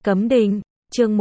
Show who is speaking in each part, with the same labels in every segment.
Speaker 1: Cấm đình, chương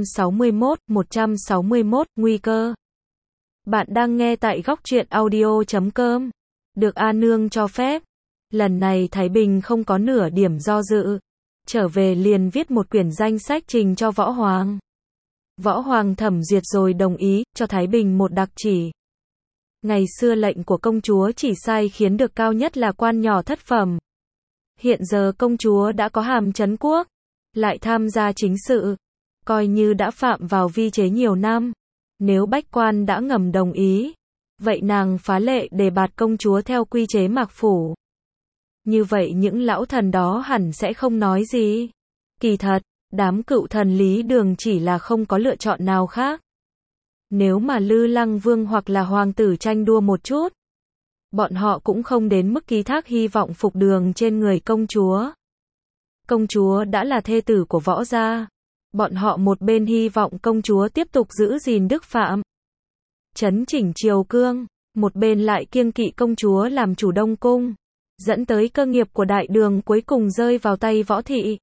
Speaker 1: 161, nguy cơ. Bạn đang nghe tại góc truyện audio.com. Được A Nương cho phép. Lần này Thái Bình không có nửa điểm do dự. Trở về liền viết một quyển danh sách trình cho Võ Hoàng. Võ Hoàng thẩm duyệt rồi đồng ý, cho Thái Bình một đặc chỉ. Ngày xưa lệnh của công chúa chỉ sai khiến được cao nhất là quan nhỏ thất phẩm. Hiện giờ công chúa đã có hàm trấn quốc, lại tham gia chính sự, coi như đã phạm vào vi chế nhiều năm. Nếu bách quan đã ngầm đồng ý, vậy nàng phá lệ đề bạt công chúa theo quy chế Mạc Phủ. Như vậy những lão thần đó hẳn sẽ không nói gì. Kỳ thật, đám cựu thần Lý Đường chỉ là không có lựa chọn nào khác. Nếu mà Lư Lăng Vương hoặc là hoàng tử tranh đua một chút, bọn họ cũng không đến mức ký thác hy vọng phục đường trên người công chúa. Công chúa đã là thê tử của Võ gia. Bọn họ một bên hy vọng công chúa tiếp tục giữ gìn đức phạm, chấn chỉnh triều cương, một bên lại kiêng kỵ công chúa làm chủ Đông Cung, dẫn tới cơ nghiệp của đại đường cuối cùng rơi vào tay Võ thị.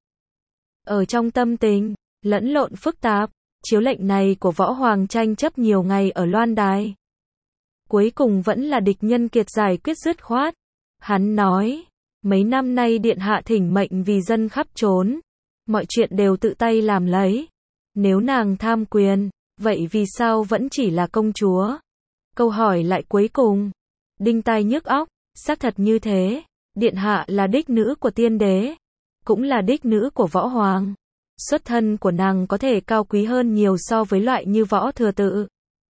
Speaker 1: Ở trong tâm tình lẫn lộn phức tạp, chiếu lệnh này của Võ Hoàng tranh chấp nhiều ngày ở Loan Đài. Cuối cùng vẫn là địch nhân kiệt giải quyết dứt khoát. Hắn nói, mấy năm nay điện hạ thỉnh mệnh vì dân khắp trốn, mọi chuyện đều tự tay làm lấy. Nếu nàng tham quyền, vậy vì sao vẫn chỉ là công chúa? Câu hỏi lại cuối cùng, đinh tai nhức óc, xác thật như thế. Điện hạ là đích nữ của tiên đế, cũng là đích nữ của Võ Hoàng. Xuất thân của nàng có thể cao quý hơn nhiều so với loại như Võ Thừa Tự.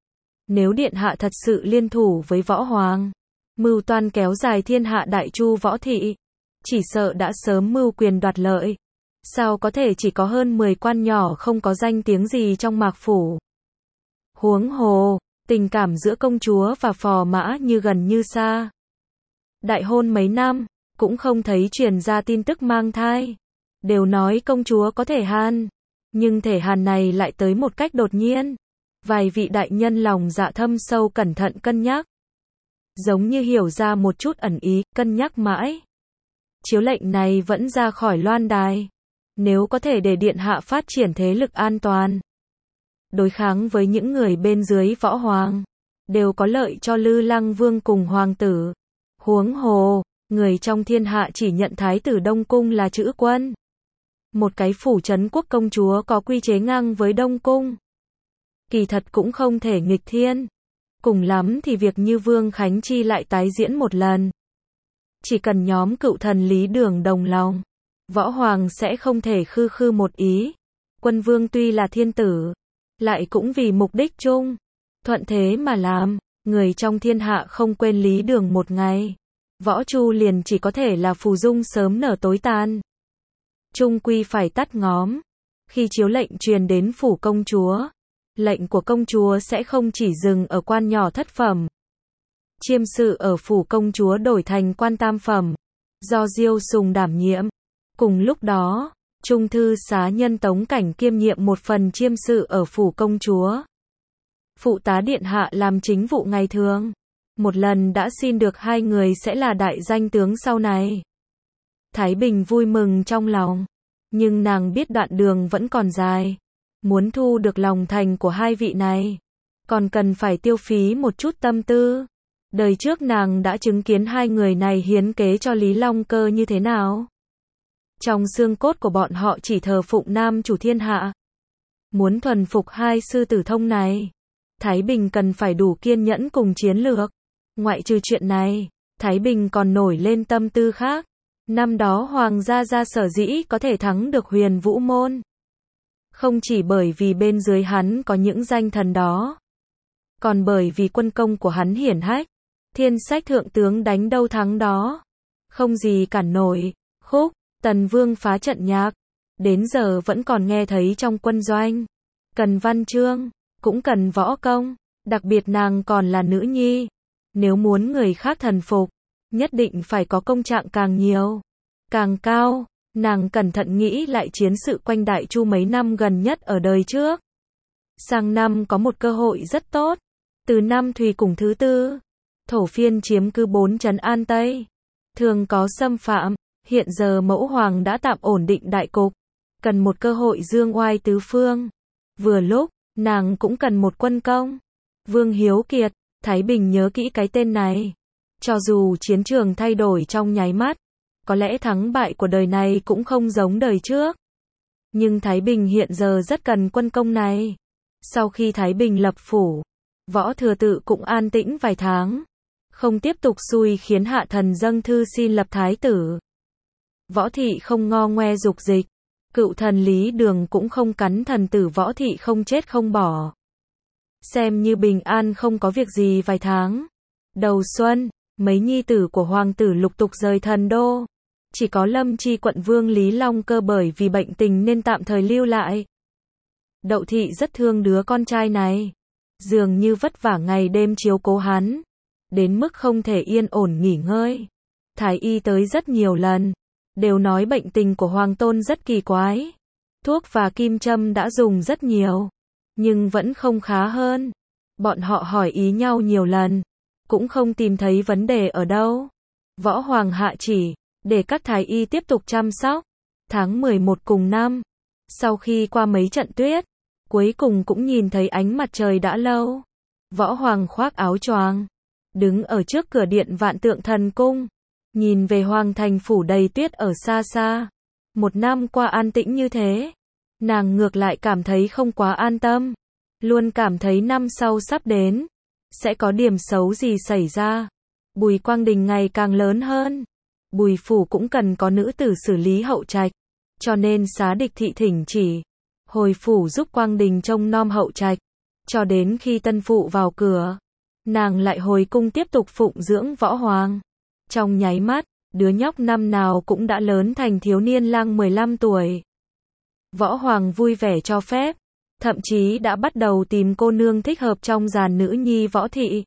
Speaker 1: Nếu điện hạ thật sự liên thủ với Võ Hoàng, mưu toan kéo dài thiên hạ đại chu Võ thị, chỉ sợ đã sớm mưu quyền đoạt lợi. Sao có thể chỉ có hơn 10 quan nhỏ không có danh tiếng gì trong Mạc Phủ? Huống hồ, tình cảm giữa công chúa và phò mã như gần như xa. Đại hôn mấy năm, cũng không thấy truyền ra tin tức mang thai. Đều nói công chúa có thể hàn, nhưng thể hàn này lại tới một cách đột nhiên. Vài vị đại nhân lòng dạ thâm sâu cẩn thận cân nhắc, giống như hiểu ra một chút ẩn ý, cân nhắc mãi. Chiếu lệnh này vẫn ra khỏi Loan Đài. Nếu có thể để điện hạ phát triển thế lực an toàn, đối kháng với những người bên dưới Võ Hoàng, đều có lợi cho Lư Lăng Vương cùng hoàng tử. Huống hồ, người trong thiên hạ chỉ nhận thái tử Đông Cung là chữ quân. Một cái phủ trấn quốc công chúa có quy chế ngang với Đông Cung, kỳ thật cũng không thể nghịch thiên. Cùng lắm thì việc như Vương Khánh Chi lại tái diễn một lần. Chỉ cần nhóm cựu thần Lý Đường đồng lòng, Võ Hoàng sẽ không thể khư khư một ý. Quân vương tuy là thiên tử, lại cũng vì mục đích chung, thuận thế mà làm. Người trong thiên hạ không quên Lý Đường một ngày, Võ Chu liền chỉ có thể là phù dung sớm nở tối tàn. Chung quy phải tắt ngóm. Khi chiếu lệnh truyền đến phủ công chúa, lệnh của công chúa sẽ không chỉ dừng ở quan nhỏ thất phẩm. Chiêm sự ở phủ công chúa đổi thành quan tam phẩm, do Diêu Sùng đảm nhiệm. Cùng lúc đó, Trung thư xá nhân Tống Cảnh kiêm nhiệm một phần chiêm sự ở phủ công chúa. Phụ tá điện hạ làm chính vụ ngày thường. Một lần đã xin được hai người sẽ là đại danh tướng sau này. Thái Bình vui mừng trong lòng, nhưng nàng biết đoạn đường vẫn còn dài. Muốn thu được lòng thành của hai vị này, còn cần phải tiêu phí một chút tâm tư. Đời trước nàng đã chứng kiến hai người này hiến kế cho Lý Long Cơ như thế nào. Trong xương cốt của bọn họ chỉ thờ phụng nam chủ thiên hạ. Muốn thuần phục hai sư tử thông này, Thái Bình cần phải đủ kiên nhẫn cùng chiến lược. Ngoại trừ chuyện này, Thái Bình còn nổi lên tâm tư khác. Năm đó Hoàng gia sở dĩ có thể thắng được Huyền Vũ Môn, không chỉ bởi vì bên dưới hắn có những danh thần đó, còn bởi vì quân công của hắn hiển hách. Thiên sách thượng tướng đánh đâu thắng đó, không gì cản nổi. Khúc Tần Vương phá trận nhạc, đến giờ vẫn còn nghe thấy trong quân doanh. Cần văn chương, cũng cần võ công, đặc biệt nàng còn là nữ nhi. Nếu muốn người khác thần phục, nhất định phải có công trạng càng nhiều, càng cao. Nàng cẩn thận nghĩ lại chiến sự quanh Đại Chu mấy năm gần nhất ở đời trước. Sang năm có một cơ hội rất tốt. Từ năm Thùy Cùng thứ tư, Thổ Phiên chiếm cứ 4 trấn An Tây, thường có xâm phạm. Hiện giờ Mẫu Hoàng đã tạm ổn định đại cục, cần một cơ hội dương oai tứ phương. Vừa lúc, nàng cũng cần một quân công. Vương Hiếu Kiệt, Thái Bình nhớ kỹ cái tên này. Cho dù chiến trường thay đổi trong nháy mắt, có lẽ thắng bại của đời này cũng không giống đời trước. Nhưng Thái Bình hiện giờ rất cần quân công này. Sau khi Thái Bình lập phủ, Võ Thừa Tự cũng an tĩnh vài tháng. Không tiếp tục xui khiến hạ thần dâng thư xin lập thái tử. Võ Thị không ngo ngoe dục dịch. Cựu thần Lý Đường cũng không cắn thần tử Võ Thị không chết không bỏ. Xem như bình an không có việc gì vài tháng. Đầu xuân, mấy nhi tử của hoàng tử lục tục rời thần đô. Chỉ có Lâm Chi quận vương Lý Long Cơ bởi vì bệnh tình nên tạm thời lưu lại. Đậu Thị rất thương đứa con trai này. Dường như vất vả ngày đêm chiếu cố hắn. Đến mức không thể yên ổn nghỉ ngơi. Thái y tới rất nhiều lần. Đều nói bệnh tình của hoàng tôn rất kỳ quái. Thuốc và kim châm đã dùng rất nhiều. Nhưng vẫn không khá hơn. Bọn họ hỏi ý nhau nhiều lần. Cũng không tìm thấy vấn đề ở đâu. Võ Hoàng hạ chỉ, để các thái y tiếp tục chăm sóc. Tháng 11 cùng năm. Sau khi qua mấy trận tuyết, cuối cùng cũng nhìn thấy ánh mặt trời đã lâu. Võ Hoàng khoác áo choàng, đứng ở trước cửa điện Vạn Tượng Thần Cung. Nhìn về hoàng thành phủ đầy tuyết ở xa xa. Một năm qua an tĩnh như thế. Nàng ngược lại cảm thấy không quá an tâm. Luôn cảm thấy năm sau sắp đến. Sẽ có điểm xấu gì xảy ra. Bùi Quang Đình ngày càng lớn hơn. Bùi phủ cũng cần có nữ tử xử lý hậu trạch. Cho nên Xá Địch Thị thỉnh chỉ. Hồi phủ giúp Quang Đình trông nom hậu trạch. Cho đến khi tân phụ vào cửa. Nàng lại hồi cung tiếp tục phụng dưỡng Võ Hoàng. Trong nháy mắt, đứa nhóc năm nào cũng đã lớn thành thiếu niên lang 15 tuổi. Võ Hoàng vui vẻ cho phép. Thậm chí đã bắt đầu tìm cô nương thích hợp trong dàn nữ nhi Võ Thị.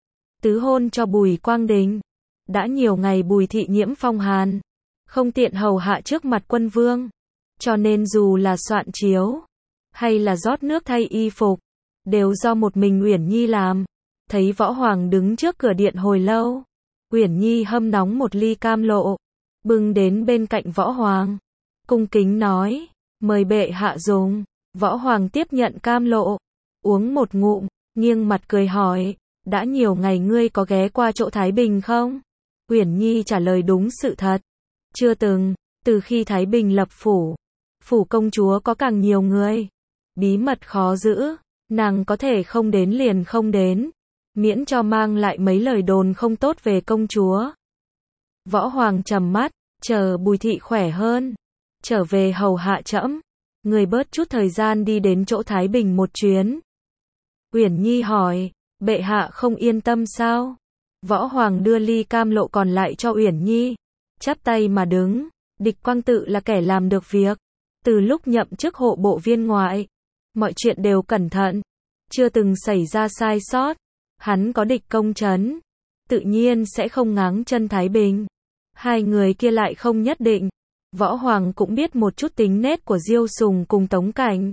Speaker 1: Tứ hôn cho Bùi Quang Đình. Đã nhiều ngày Bùi Thị nhiễm phong hàn. Không tiện hầu hạ trước mặt quân vương. Cho nên dù là soạn chiếu, hay là rót nước thay y phục, đều do một mình Uyển Nhi làm. Thấy Võ Hoàng đứng trước cửa điện hồi lâu. Uyển Nhi hâm nóng một ly cam lộ. Bưng đến bên cạnh Võ Hoàng. Cung kính nói, mời bệ hạ dùng. Võ Hoàng tiếp nhận cam lộ. Uống một ngụm, nghiêng mặt cười hỏi, đã nhiều ngày ngươi có ghé qua chỗ Thái Bình không? Uyển Nhi trả lời đúng sự thật. Chưa từng, từ khi Thái Bình lập phủ. Phủ công chúa có càng nhiều người. Bí mật khó giữ, nàng có thể không đến liền không đến. Miễn cho mang lại mấy lời đồn không tốt về công chúa. Võ Hoàng trầm mắt, chờ Bùi Thị khỏe hơn. Trở về hầu hạ trẫm. Người bớt chút thời gian đi đến chỗ Thái Bình một chuyến. Uyển Nhi hỏi, bệ hạ không yên tâm sao? Võ Hoàng đưa ly cam lộ còn lại cho Uyển Nhi. Chắp tay mà đứng, Địch Quang Tự là kẻ làm được việc. Từ lúc nhậm chức hộ bộ viên ngoại, mọi chuyện đều cẩn thận. Chưa từng xảy ra sai sót. Hắn có địch công trấn, tự nhiên sẽ không ngáng chân Thái Bình. Hai người kia lại không nhất định. Võ Hoàng cũng biết một chút tính nết của Diêu Sùng cùng Tống Cảnh.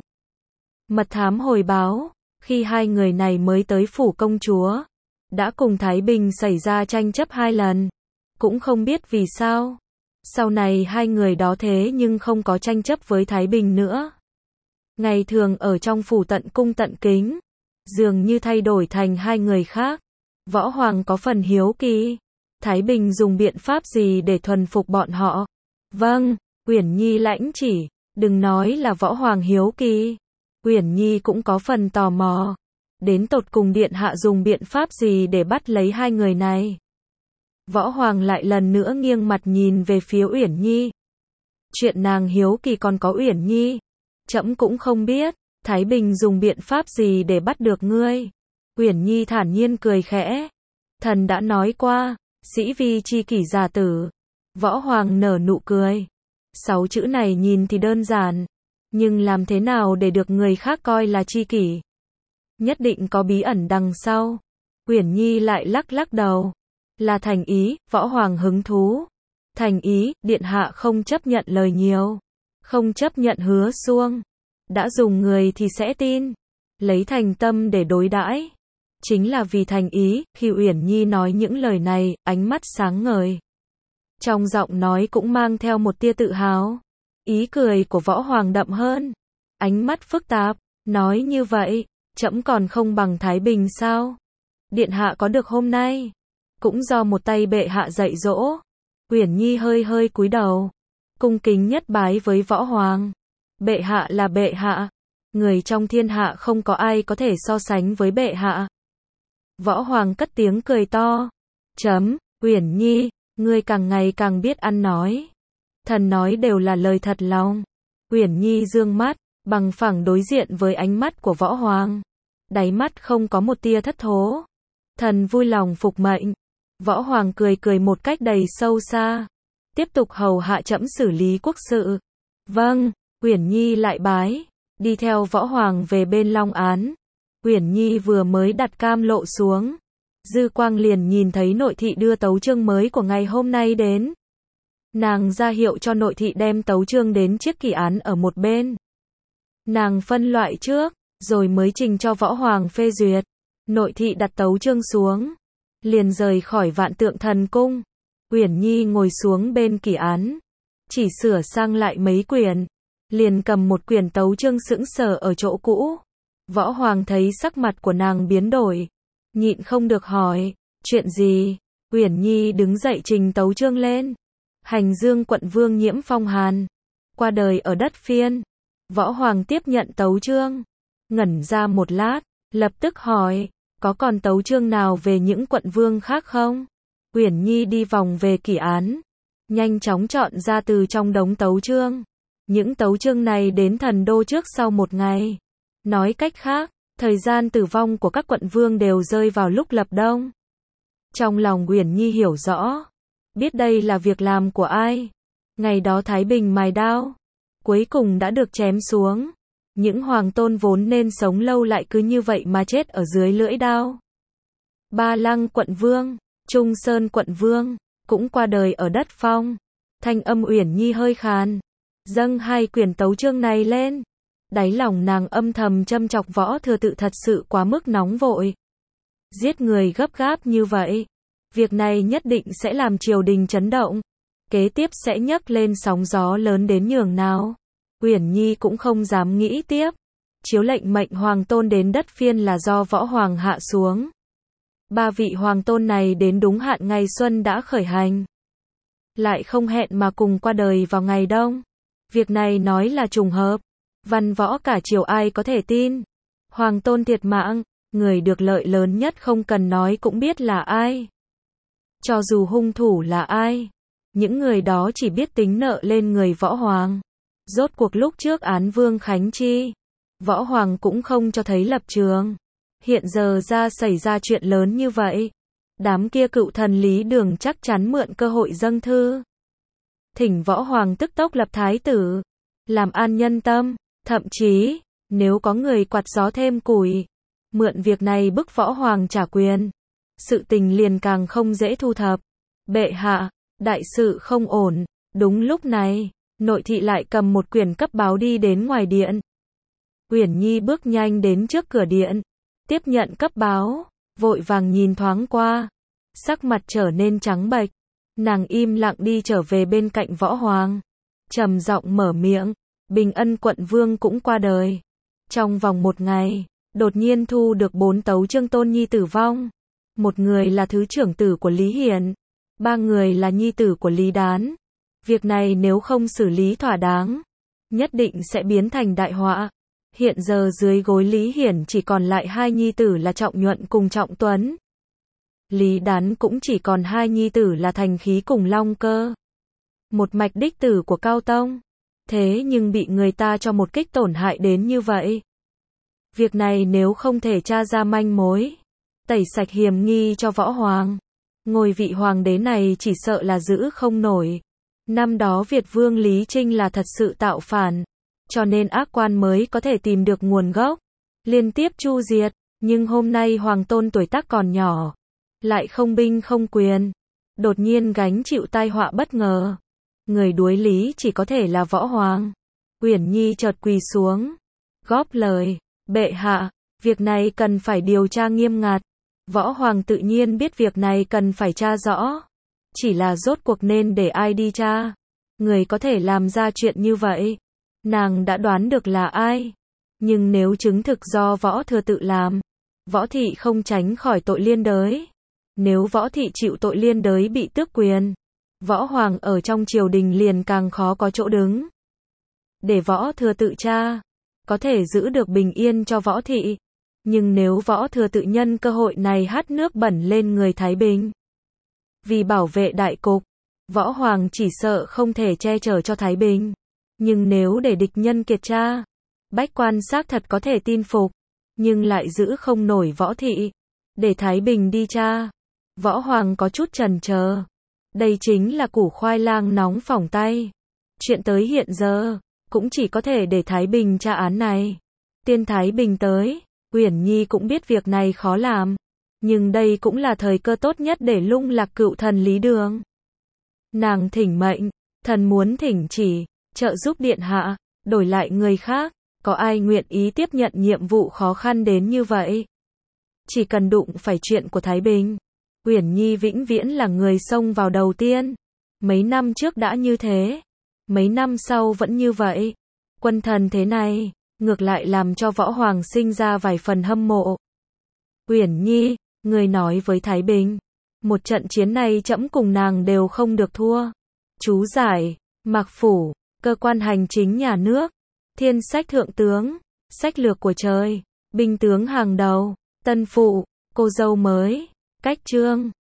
Speaker 1: Mật thám hồi báo, khi hai người này mới tới phủ công chúa, đã cùng Thái Bình xảy ra tranh chấp 2 lần. Cũng không biết vì sao. Sau này hai người đó thế nhưng không có tranh chấp với Thái Bình nữa. Ngày thường ở trong phủ tận cung tận kính. Dường như thay đổi thành hai người khác. Võ Hoàng có phần hiếu kỳ. Thái Bình dùng biện pháp gì để thuần phục bọn họ? Vâng, Uyển Nhi lãnh chỉ. Đừng nói là Võ Hoàng hiếu kỳ. Uyển Nhi cũng có phần tò mò. Đến tột cùng điện hạ dùng biện pháp gì để bắt lấy hai người này? Võ Hoàng lại lần nữa nghiêng mặt nhìn về phía Uyển Nhi. Chuyện nàng hiếu kỳ còn có Uyển Nhi. Trẫm cũng không biết. Thái Bình dùng biện pháp gì để bắt được ngươi? Uyển Nhi thản nhiên cười khẽ. Thần đã nói qua, sĩ vi chi kỷ giả tử. Võ Hoàng nở nụ cười. 6 chữ này nhìn thì đơn giản. Nhưng làm thế nào để được người khác coi là chi kỷ? Nhất định có bí ẩn đằng sau. Uyển Nhi lại lắc lắc đầu. Là thành ý, Võ Hoàng hứng thú. Thành ý, điện hạ không chấp nhận lời nhiều. Không chấp nhận hứa suông. Đã dùng người thì sẽ tin. Lấy thành tâm để đối đãi. Chính là vì thành ý, khi Uyển Nhi nói những lời này, ánh mắt sáng ngời. Trong giọng nói cũng mang theo một tia tự hào. Ý cười của Võ Hoàng đậm hơn, ánh mắt phức tạp, nói như vậy, trẫm còn không bằng Thái Bình sao? Điện hạ có được hôm nay, cũng do một tay bệ hạ dạy dỗ. Uyển Nhi hơi hơi cúi đầu, cung kính nhất bái với Võ Hoàng. Bệ hạ là bệ hạ, người trong thiên hạ không có ai có thể so sánh với bệ hạ. Võ Hoàng cất tiếng cười to. Uyển Nhi, ngươi càng ngày càng biết ăn nói. Thần nói đều là lời thật lòng. Uyển Nhi dương mắt, bằng phẳng đối diện với ánh mắt của Võ Hoàng. Đáy mắt không có một tia thất thố. Thần vui lòng phục mệnh. Võ Hoàng cười cười một cách đầy sâu xa. Tiếp tục hầu hạ trẫm xử lý quốc sự. Vâng, Uyển Nhi lại bái, đi theo Võ Hoàng về bên Long Án. Uyển Nhi vừa mới đặt cam lộ xuống, dư quang liền nhìn thấy nội thị đưa tấu chương mới của ngày hôm nay đến. Nàng ra hiệu cho nội thị đem tấu chương đến chiếc kỷ án ở một bên. Nàng phân loại trước, rồi mới trình cho Võ Hoàng phê duyệt. Nội thị đặt tấu chương xuống, liền rời khỏi Vạn Tượng Thần Cung. Uyển Nhi ngồi xuống bên kỷ án, chỉ sửa sang lại mấy quyển, liền cầm một quyển tấu chương sững sờ ở chỗ cũ. Võ Hoàng thấy sắc mặt của nàng biến đổi, nhịn không được hỏi, chuyện gì? Uyển Nhi đứng dậy trình tấu chương lên. Hành Dương quận vương Nhiễm Phong Hàn, qua đời ở đất Phiên. Võ Hoàng tiếp nhận tấu chương, ngẩn ra một lát, lập tức hỏi, có còn tấu chương nào về những quận vương khác không? Uyển Nhi đi vòng về kỷ án, nhanh chóng chọn ra từ trong đống tấu chương. Những tấu chương này đến thần đô trước sau một ngày. Nói cách khác, thời gian tử vong của các quận vương đều rơi vào lúc lập đông. Trong lòng Uyển Nhi hiểu rõ, biết đây là việc làm của ai. Ngày đó Thái Bình mài đao, cuối cùng đã được chém xuống. Những hoàng tôn vốn nên sống lâu lại cứ như vậy mà chết ở dưới lưỡi đao. Ba Lăng quận vương, Trung Sơn quận vương, cũng qua đời ở đất Phong. Thanh âm Uyển Nhi hơi khàn, dâng hai quyển tấu chương này lên. Đáy lòng nàng âm thầm châm chọc Võ Thừa Tự thật sự quá mức nóng vội. Giết người gấp gáp như vậy, việc này nhất định sẽ làm triều đình chấn động. Kế tiếp sẽ nhấc lên sóng gió lớn đến nhường nào. Uyển Nhi cũng không dám nghĩ tiếp. Chiếu lệnh mệnh hoàng tôn đến đất Phiên là do Võ Hoàng hạ xuống. Ba vị hoàng tôn này đến đúng hạn ngày xuân đã khởi hành, lại không hẹn mà cùng qua đời vào ngày đông. Việc này nói là trùng hợp, văn võ cả triều ai có thể tin. Hoàng tôn thiệt mạng, người được lợi lớn nhất không cần nói cũng biết là ai. Cho dù hung thủ là ai, những người đó chỉ biết tính nợ lên người Võ Hoàng. Rốt cuộc lúc trước án Vương Khánh Chi, Võ Hoàng cũng không cho thấy lập trường. Hiện giờ xảy ra chuyện lớn như vậy, đám kia cựu thần Lý Đường chắc chắn mượn cơ hội dâng thư, thỉnh Võ Hoàng tức tốc lập thái tử, làm an nhân tâm. Thậm chí, nếu có người quạt gió thêm củi, mượn việc này bức Võ Hoàng trả quyền, sự tình liền càng không dễ thu thập. Bệ hạ, đại sự không ổn. Đúng lúc này, nội thị lại cầm một quyển cấp báo đi đến ngoài điện. Uyển Nhi bước nhanh đến trước cửa điện, tiếp nhận cấp báo, vội vàng nhìn thoáng qua, sắc mặt trở nên trắng bệch. Nàng im lặng đi trở về bên cạnh Võ Hoàng, trầm giọng mở miệng, Bình Ân quận vương cũng qua đời. Trong vòng một ngày, đột nhiên thu được 4 tấu chương tôn nhi tử vong. Một người là thứ trưởng tử của Lý Hiển, 3 người là nhi tử của Lý Đán. Việc này nếu không xử lý thỏa đáng, nhất định sẽ biến thành đại họa. Hiện giờ dưới gối Lý Hiển chỉ còn lại 2 nhi tử là Trọng Nhuận cùng Trọng Tuấn. Lý Đán cũng chỉ còn 2 nhi tử là Thành Khí cùng Long Cơ, một mạch đích tử của Cao Tông. Thế nhưng bị người ta cho một kích tổn hại đến như vậy. Việc này nếu không thể tra ra manh mối, tẩy sạch hiểm nghi cho Võ Hoàng, ngôi vị hoàng đế này chỉ sợ là giữ không nổi. Năm đó Việt Vương Lý Trinh là thật sự tạo phản, cho nên ác quan mới có thể tìm được nguồn gốc, liên tiếp chu diệt. Nhưng hôm nay hoàng tôn tuổi tác còn nhỏ, lại không binh không quyền, đột nhiên gánh chịu tai họa bất ngờ. Người đuối lý chỉ có thể là Võ Hoàng. Uyển Nhi chợt quỳ xuống, góp lời, bệ hạ, việc này cần phải điều tra nghiêm ngặt. Võ Hoàng tự nhiên biết việc này cần phải tra rõ, chỉ là rốt cuộc nên để ai đi tra. Người có thể làm ra chuyện như vậy. Nàng đã đoán được là ai. Nhưng nếu chứng thực do Võ Thừa Tự làm, Võ Thị không tránh khỏi tội liên đới. Nếu Võ Thị chịu tội liên đới bị tước quyền, Võ Hoàng ở trong triều đình liền càng khó có chỗ đứng. Để Võ Thừa Tự tra, có thể giữ được bình yên cho Võ Thị. Nhưng nếu Võ Thừa Tự nhân cơ hội này hắt nước bẩn lên người Thái Bình, vì bảo vệ đại cục, Võ Hoàng chỉ sợ không thể che chở cho Thái Bình. Nhưng nếu để địch nhân kiệt tra, bách quan xác thật có thể tin phục, nhưng lại giữ không nổi Võ Thị. Để Thái Bình đi tra, Võ Hoàng có chút chần chờ. Đây chính là củ khoai lang nóng phỏng tay. Chuyện tới hiện giờ, cũng chỉ có thể để Thái Bình tra án này. Tiên Thái Bình tới, Uyển Nhi cũng biết việc này khó làm. Nhưng đây cũng là thời cơ tốt nhất để lung lạc cựu thần Lý Đường. Nàng thỉnh mệnh, thần muốn thỉnh chỉ, trợ giúp điện hạ, đổi lại người khác. Có ai nguyện ý tiếp nhận nhiệm vụ khó khăn đến như vậy? Chỉ cần đụng phải chuyện của Thái Bình, Uyển Nhi vĩnh viễn là người xông vào đầu tiên. Mấy năm trước đã như thế, mấy năm sau vẫn như vậy. Quân thần thế này, ngược lại làm cho Võ Hoàng sinh ra vài phần hâm mộ. Uyển Nhi, người nói với Thái Bình, một trận chiến này trẫm cùng nàng đều không được thua. Chú giải, Mạc Phủ, cơ quan hành chính nhà nước, Thiên Sách Thượng Tướng, sách lược của trời, binh tướng hàng đầu, Tân Phụ, cô dâu mới, cách chương.